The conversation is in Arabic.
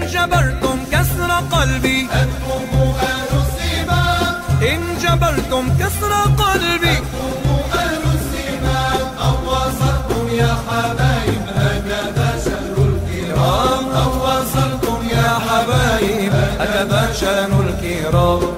جبرتم كسر قلبي أنتم أهل السماء، إن جبرتم كسر قلبي أنتم أهل السماء. أو وصلتم يا حبايب هكذا شأن الكرام، أو وصلتم يا حبايب هكذا شأن الكرام.